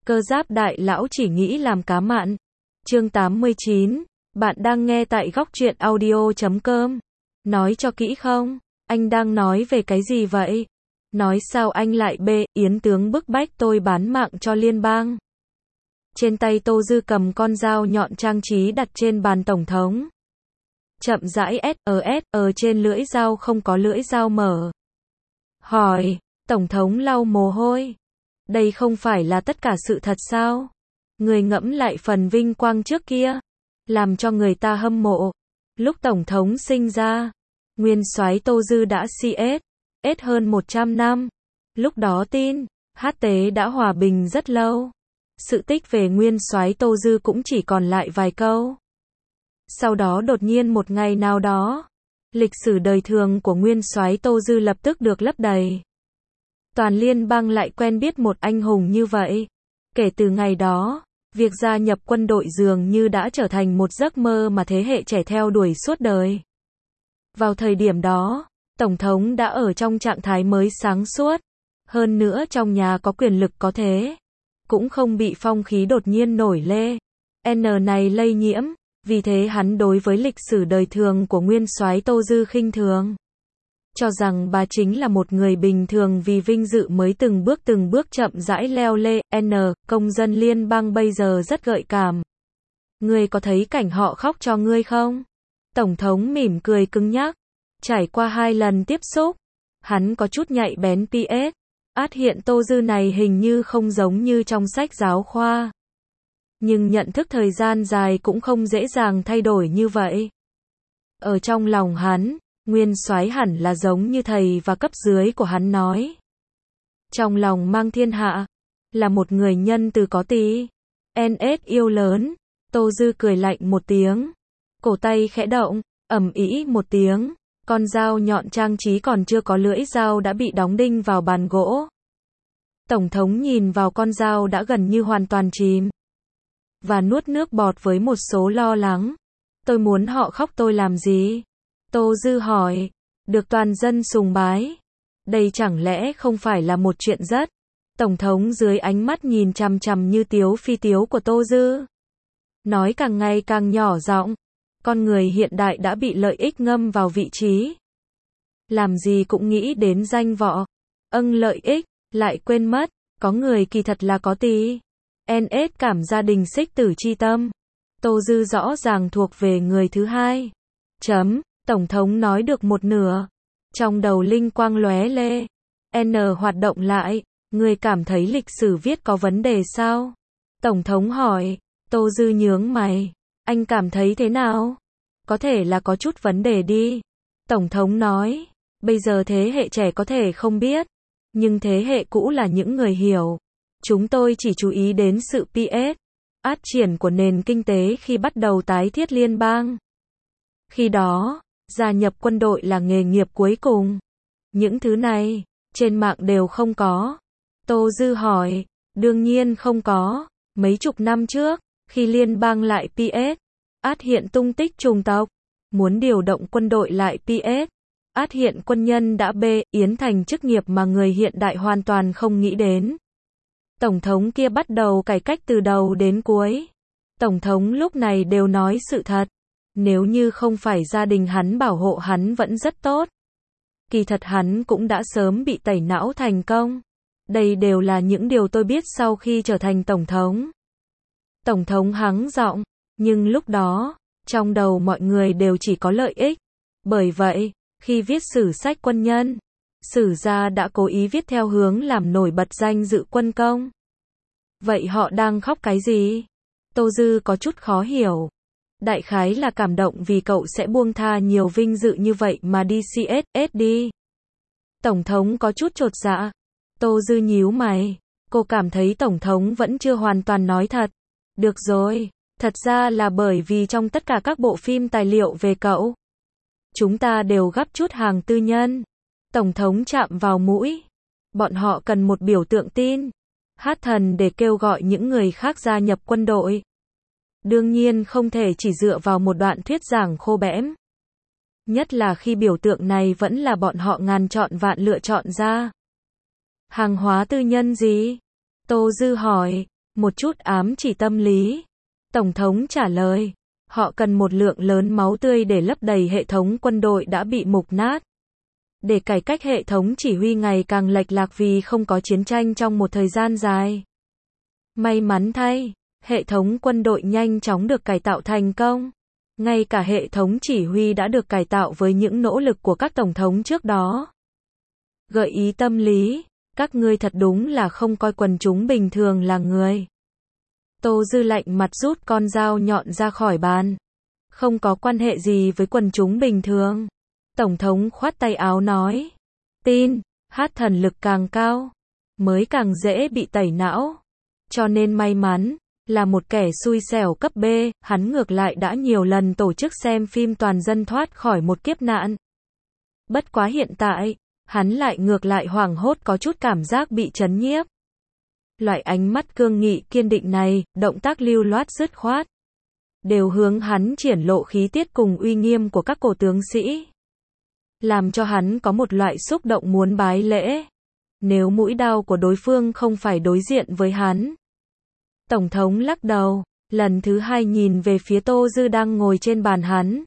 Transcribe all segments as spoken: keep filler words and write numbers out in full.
Cơ giáp đại lão chỉ nghĩ làm cá mặn. Chương tám mươi chín. Bạn đang nghe tại góc truyện audio chấm com. Nói cho kỹ không? Anh đang nói về cái gì vậy? Nói sao anh lại bê, Yến tướng bức bách tôi bán mạng cho liên bang. Trên tay Tô Dư cầm con dao nhọn trang trí đặt trên bàn tổng thống. Chậm rãi ét ờ ét ờ trên lưỡi dao không có lưỡi dao mở. Hỏi, tổng thống lau mồ hôi. Đây không phải là tất cả sự thật sao? Người ngẫm lại phần vinh quang trước kia, làm cho người ta hâm mộ. Lúc tổng thống sinh ra, nguyên soái Tô Dư đã xê ét, ét hơn một trăm năm. Lúc đó tin, hát tế đã hòa bình rất lâu. Sự tích về nguyên soái Tô Dư cũng chỉ còn lại vài câu. Sau đó đột nhiên một ngày nào đó, lịch sử đời thường của nguyên soái Tô Dư lập tức được lấp đầy. Toàn liên bang lại quen biết một anh hùng như vậy. Kể từ ngày đó, việc gia nhập quân đội dường như đã trở thành một giấc mơ mà thế hệ trẻ theo đuổi suốt đời. Vào thời điểm đó, Tổng thống đã ở trong trạng thái mới sáng suốt. Hơn nữa trong nhà có quyền lực có thế. Cũng không bị phong khí đột nhiên nổi lê. N này lây nhiễm, vì thế hắn đối với lịch sử đời thường của nguyên soái Tô Dư khinh thường. Cho rằng bà chính là một người bình thường vì vinh dự mới từng bước từng bước chậm rãi leo lê. N, công dân liên bang bây giờ rất gợi cảm. Ngươi có thấy cảnh họ khóc cho ngươi không? Tổng thống mỉm cười cứng nhắc. Trải qua hai lần tiếp xúc, hắn có chút nhạy bén pê ét. Át hiện Tô Dư này hình như không giống như trong sách giáo khoa. Nhưng nhận thức thời gian dài cũng không dễ dàng thay đổi như vậy. Ở trong lòng hắn, nguyên soái hẳn là giống như thầy và cấp dưới của hắn nói. Trong lòng mang thiên hạ, là một người nhân từ có tí. en ét yêu lớn, Tô Dư cười lạnh một tiếng. Cổ tay khẽ động, ầm ĩ một tiếng. Con dao nhọn trang trí còn chưa có lưỡi dao đã bị đóng đinh vào bàn gỗ. Tổng thống nhìn vào con dao đã gần như hoàn toàn chìm. Và nuốt nước bọt với một số lo lắng. Tôi muốn họ khóc tôi làm gì? Tô Dư hỏi. Được toàn dân sùng bái. Đây chẳng lẽ không phải là một chuyện rất. Tổng thống dưới ánh mắt nhìn chằm chằm như tiếu phi tiếu của Tô Dư. Nói càng ngày càng nhỏ giọng. Con người hiện đại đã bị lợi ích ngâm vào vị trí. Làm gì cũng nghĩ đến danh vọ. Âng lợi ích, lại quên mất. Có người kỳ thật là có tí. en ét cảm gia đình xích tử chi tâm. Tô Dư rõ ràng thuộc về người thứ hai. Chấm, Tổng thống nói được một nửa. Trong đầu linh quang lóe lê. N hoạt động lại. Người cảm thấy lịch sử viết có vấn đề sao? Tổng thống hỏi. Tô Dư nhướng mày. Anh cảm thấy thế nào? Có thể là có chút vấn đề đi. Tổng thống nói. Bây giờ thế hệ trẻ có thể không biết. Nhưng thế hệ cũ là những người hiểu. Chúng tôi chỉ chú ý đến sự pê ét, phát triển của nền kinh tế khi bắt đầu tái thiết liên bang. Khi đó, gia nhập quân đội là nghề nghiệp cuối cùng. Những thứ này, trên mạng đều không có. Tô Dư hỏi, đương nhiên không có. Mấy chục năm trước, khi liên bang lại pê ét, át hiện tung tích chủng tộc. Muốn điều động quân đội lại pê ét, át hiện quân nhân đã bê, yến thành chức nghiệp mà người hiện đại hoàn toàn không nghĩ đến. Tổng thống kia bắt đầu cải cách từ đầu đến cuối. Tổng thống lúc này đều nói sự thật. Nếu như không phải gia đình hắn bảo hộ hắn vẫn rất tốt. Kỳ thật hắn cũng đã sớm bị tẩy não thành công. Đây đều là những điều tôi biết sau khi trở thành tổng thống. Tổng thống hắng giọng, nhưng lúc đó, trong đầu mọi người đều chỉ có lợi ích. Bởi vậy, khi viết sử sách quân nhân, sử gia đã cố ý viết theo hướng làm nổi bật danh dự quân công. Vậy họ đang khóc cái gì? Tô Dư có chút khó hiểu. Đại khái là cảm động vì cậu sẽ buông tha nhiều vinh dự như vậy mà đi xê ét ét đi. Tổng thống có chút chột dạ. Tô Dư nhíu mày. Cô cảm thấy Tổng thống vẫn chưa hoàn toàn nói thật. Được rồi. Thật ra là bởi vì trong tất cả các bộ phim tài liệu về cậu, chúng ta đều gắp chút hàng tư nhân. Tổng thống chạm vào mũi. Bọn họ cần một biểu tượng tin. Hát thần để kêu gọi những người khác gia nhập quân đội. Đương nhiên không thể chỉ dựa vào một đoạn thuyết giảng khô bẽm. Nhất là khi biểu tượng này vẫn là bọn họ ngàn chọn vạn lựa chọn ra. Hàng hóa tư nhân gì? Tô Dư hỏi. Một chút ám chỉ tâm lý. Tổng thống trả lời, họ cần một lượng lớn máu tươi để lấp đầy hệ thống quân đội đã bị mục nát. Để cải cách hệ thống chỉ huy ngày càng lệch lạc vì không có chiến tranh trong một thời gian dài. May mắn thay, hệ thống quân đội nhanh chóng được cải tạo thành công. Ngay cả hệ thống chỉ huy đã được cải tạo với những nỗ lực của các tổng thống trước đó. Gợi ý tâm lý, các ngươi thật đúng là không coi quần chúng bình thường là người. Tô Dư lạnh mặt rút con dao nhọn ra khỏi bàn. Không có quan hệ gì với quần chúng bình thường. Tổng thống khoát tay áo nói. Tin, hát thần lực càng cao, mới càng dễ bị tẩy não. Cho nên may mắn, là một kẻ xui xẻo cấp B, hắn ngược lại đã nhiều lần tổ chức xem phim toàn dân thoát khỏi một kiếp nạn. Bất quá hiện tại, hắn lại ngược lại hoảng hốt có chút cảm giác bị chấn nhiếp. Loại ánh mắt cương nghị kiên định này, động tác lưu loát dứt khoát, đều hướng hắn triển lộ khí tiết cùng uy nghiêm của các cổ tướng sĩ. Làm cho hắn có một loại xúc động muốn bái lễ. Nếu mũi đao của đối phương không phải đối diện với hắn. Tổng thống lắc đầu, lần thứ hai nhìn về phía Tô Dư đang ngồi trên bàn hắn.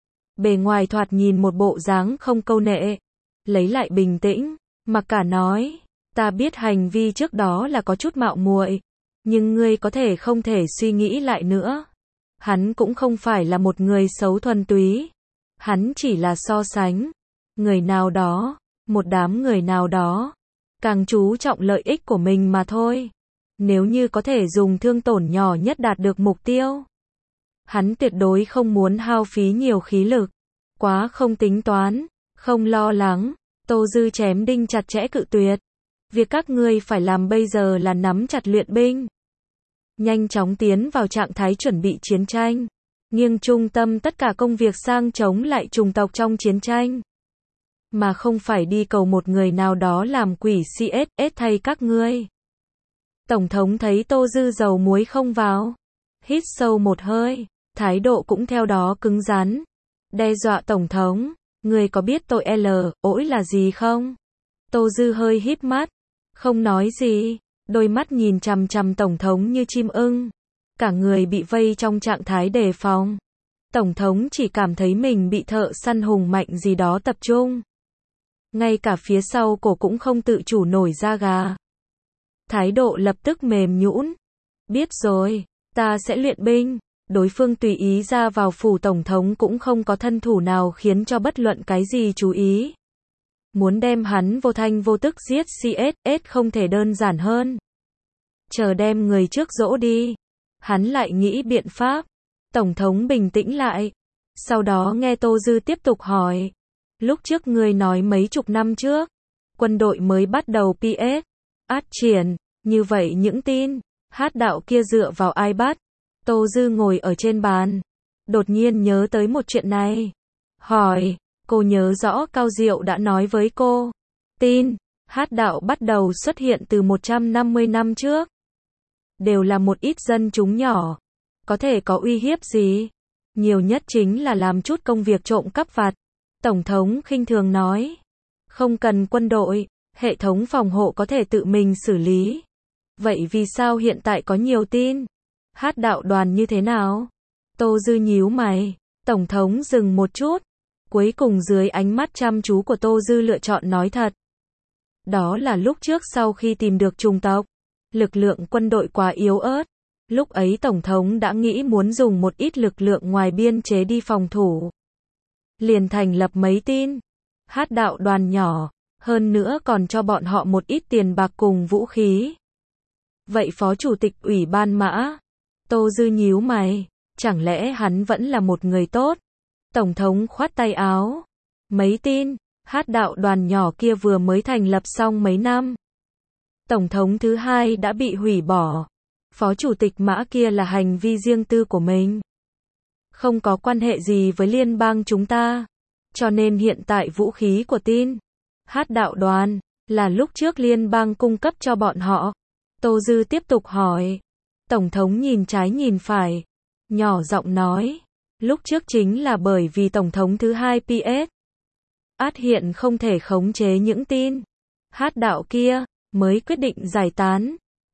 Bề ngoài thoạt nhìn một bộ dáng không câu nệ. Lấy lại bình tĩnh, mặc cả nói, ta biết hành vi trước đó là có chút mạo muội, nhưng ngươi có thể không thể suy nghĩ lại nữa. Hắn cũng không phải là một người xấu thuần túy. Hắn chỉ là so sánh. Người nào đó, một đám người nào đó, càng chú trọng lợi ích của mình mà thôi. Nếu như có thể dùng thương tổn nhỏ nhất đạt được mục tiêu, hắn tuyệt đối không muốn hao phí nhiều khí lực. Quá không tính toán, không lo lắng. Tô Dư chém đinh chặt chẽ cự tuyệt. Việc các ngươi phải làm bây giờ là nắm chặt luyện binh. Nhanh chóng tiến vào trạng thái chuẩn bị chiến tranh. Nghiêng trung tâm tất cả công việc sang chống lại chủng tộc trong chiến tranh. Mà không phải đi cầu một người nào đó làm quỷ xê ét ét thay các ngươi. Tổng thống thấy Tô Dư dầu muối không vào. Hít sâu một hơi. Thái độ cũng theo đó cứng rắn. Đe dọa tổng thống. Ngươi có biết tội L, ỗi là gì không? Tô Dư hơi híp mắt. Không nói gì. Đôi mắt nhìn chằm chằm tổng thống như chim ưng. Cả người bị vây trong trạng thái đề phòng. Tổng thống chỉ cảm thấy mình bị thợ săn hùng mạnh gì đó tập trung. Ngay cả phía sau cổ cũng không tự chủ nổi da gà. Thái độ lập tức mềm nhũn. Biết rồi, ta sẽ luyện binh. Đối phương tùy ý ra vào phủ tổng thống cũng không có thân thủ nào khiến cho bất luận cái gì chú ý. Muốn đem hắn vô thanh vô tức giết xê ét ét không thể đơn giản hơn. Chờ đem người trước dỗ đi. Hắn lại nghĩ biện pháp. Tổng thống bình tĩnh lại. Sau đó nghe Tô Dư tiếp tục hỏi. Lúc trước ngươi nói mấy chục năm trước, quân đội mới bắt đầu pê ét, át triển, như vậy những tin, hát đạo kia dựa vào ai bắt? Tô Dư ngồi ở trên bàn, đột nhiên nhớ tới một chuyện này. Hỏi, cô nhớ rõ Cao Diệu đã nói với cô, tin, hát đạo bắt đầu xuất hiện từ một trăm năm mươi năm trước. Đều là một ít dân chúng nhỏ, có thể có uy hiếp gì? Nhiều nhất chính là làm chút công việc trộm cắp vặt. Tổng thống khinh thường nói, không cần quân đội, hệ thống phòng hộ có thể tự mình xử lý. Vậy vì sao hiện tại có nhiều tin? Hát đạo đoàn như thế nào? Tô Dư nhíu mày, tổng thống dừng một chút. Cuối cùng dưới ánh mắt chăm chú của Tô Dư lựa chọn nói thật. Đó là lúc trước sau khi tìm được chủng tộc, lực lượng quân đội quá yếu ớt. Lúc ấy tổng thống đã nghĩ muốn dùng một ít lực lượng ngoài biên chế đi phòng thủ. Liền thành lập mấy tin, hát đạo đoàn nhỏ, hơn nữa còn cho bọn họ một ít tiền bạc cùng vũ khí. Vậy phó chủ tịch ủy ban mã, Tô Dư nhíu mày, chẳng lẽ hắn vẫn là một người tốt? Tổng thống khoát tay áo, mấy tin, hát đạo đoàn nhỏ kia vừa mới thành lập xong mấy năm. Tổng thống thứ hai đã bị hủy bỏ, phó chủ tịch mã kia là hành vi riêng tư của mình. Không có quan hệ gì với liên bang chúng ta. Cho nên hiện tại vũ khí của tin, hát đạo đoàn, là lúc trước liên bang cung cấp cho bọn họ. Tô Dư tiếp tục hỏi. Tổng thống nhìn trái nhìn phải. Nhỏ giọng nói. Lúc trước chính là bởi vì tổng thống thứ hai pê ét. Át hiện không thể khống chế những tin. Hát đạo kia, mới quyết định giải tán.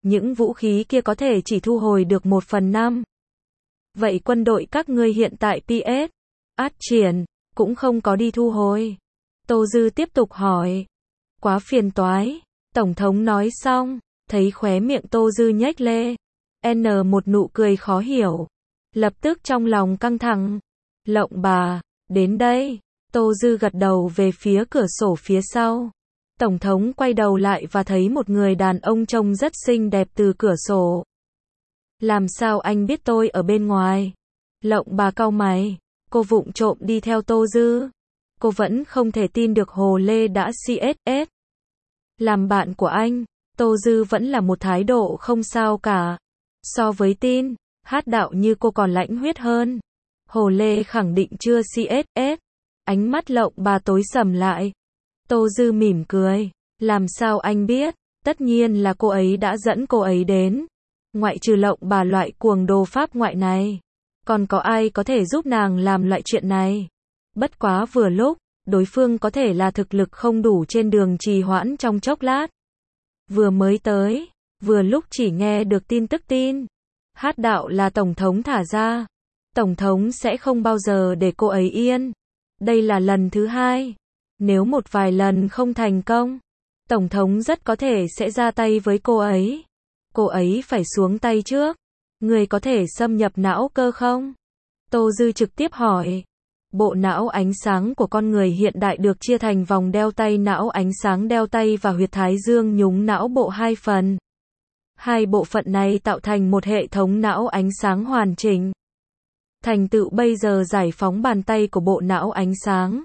những vũ khí kia có thể chỉ thu hồi được một phần năm. Vậy quân đội các ngươi hiện tại pê ét, át triển, cũng không có đi thu hồi. Tô Dư tiếp tục hỏi. Quá phiền toái. Tổng thống nói xong, thấy khóe miệng Tô Dư nhếch lê. N một nụ cười khó hiểu. Lập tức trong lòng căng thẳng. Lộng bà, đến đây. Tô Dư gật đầu về phía cửa sổ phía sau. Tổng thống quay đầu lại và thấy một người đàn ông trông rất xinh đẹp từ cửa sổ. Làm sao anh biết tôi ở bên ngoài? Lộng bà cau mày. Cô vụng trộm đi theo Tô Dư. Cô vẫn không thể tin được Hồ Lê đã xê ét ét. Làm bạn của anh, Tô Dư vẫn là một thái độ không sao cả. So với tin, hát đạo như cô còn lãnh huyết hơn. Hồ Lê khẳng định chưa xê ét ét. Ánh mắt Lộng bà tối sầm lại. Tô Dư mỉm cười. Làm sao anh biết? Tất nhiên là cô ấy đã dẫn cô ấy đến. Ngoại trừ Lộng bà loại cuồng đồ Pháp ngoại này. Còn có ai có thể giúp nàng làm loại chuyện này? Bất quá vừa lúc, đối phương có thể là thực lực không đủ trên đường trì hoãn trong chốc lát. Vừa mới tới, vừa lúc chỉ nghe được tin tức tin. Hát đạo là Tổng thống thả ra. Tổng thống sẽ không bao giờ để cô ấy yên. Đây là lần thứ hai. Nếu một vài lần không thành công, Tổng thống rất có thể sẽ ra tay với cô ấy. Cô ấy phải xuống tay trước. Người có thể xâm nhập não cơ không? Tô Dư trực tiếp hỏi. Bộ não ánh sáng của con người hiện đại được chia thành vòng đeo tay não ánh sáng đeo tay và huyệt thái dương nhúng não bộ hai phần. Hai bộ phận này tạo thành một hệ thống não ánh sáng hoàn chỉnh. Thành tựu bây giờ giải phóng bàn tay của bộ não ánh sáng.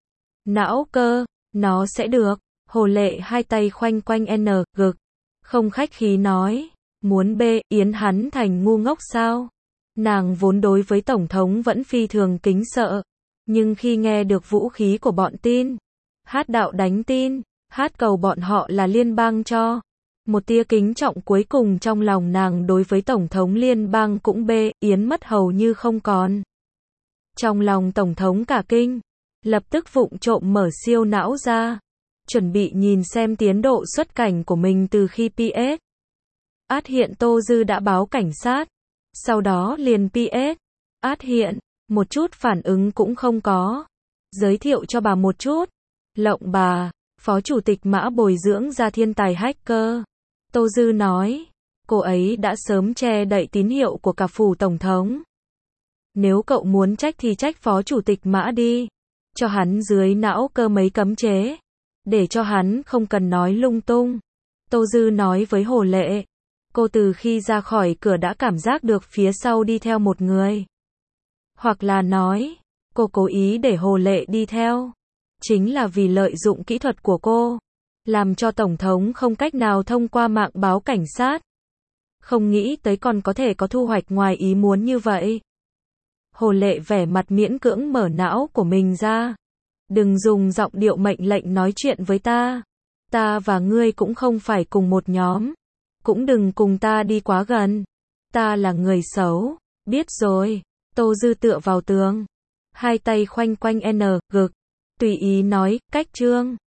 Não cơ, nó sẽ được. Hồ Lệ hai tay khoanh quanh N, gực. Không khách khí nói. Muốn bê Yến hắn thành ngu ngốc sao? Nàng vốn đối với Tổng thống vẫn phi thường kính sợ. Nhưng khi nghe được vũ khí của bọn tin, hát đạo đánh tin, hát cầu bọn họ là liên bang cho. Một tia kính trọng cuối cùng trong lòng nàng đối với Tổng thống liên bang cũng bê Yến mất hầu như không còn. Trong lòng Tổng thống cả kinh, lập tức vụng trộm mở siêu não ra. Chuẩn bị nhìn xem tiến độ xuất cảnh của mình từ khi pê ét. Át hiện Tô Dư đã báo cảnh sát. Sau đó liền pê ét. Át hiện, một chút phản ứng cũng không có. Giới thiệu cho bà một chút. Lộng bà, Phó Chủ tịch Mã bồi dưỡng ra thiên tài hacker. Tô Dư nói. Cô ấy đã sớm che đậy tín hiệu của cả phủ Tổng thống. Nếu cậu muốn trách thì trách Phó Chủ tịch Mã đi. Cho hắn dưới não cơ mấy cấm chế. Để cho hắn không cần nói lung tung. Tô Dư nói với Hồ Lệ. Cô từ khi ra khỏi cửa đã cảm giác được phía sau đi theo một người. Hoặc là nói, cô cố ý để Hồ Lệ đi theo. Chính là vì lợi dụng kỹ thuật của cô. Làm cho Tổng thống không cách nào thông qua mạng báo cảnh sát. Không nghĩ tới còn có thể có thu hoạch ngoài ý muốn như vậy. Hồ Lệ vẻ mặt miễn cưỡng mở não của mình ra. Đừng dùng giọng điệu mệnh lệnh nói chuyện với ta. Ta và ngươi cũng không phải cùng một nhóm. Cũng đừng cùng ta đi quá gần. Ta là người xấu. Biết rồi. Tô Dư tựa vào tường. Hai tay khoanh quanh N, gực. Tùy ý nói, cách chương.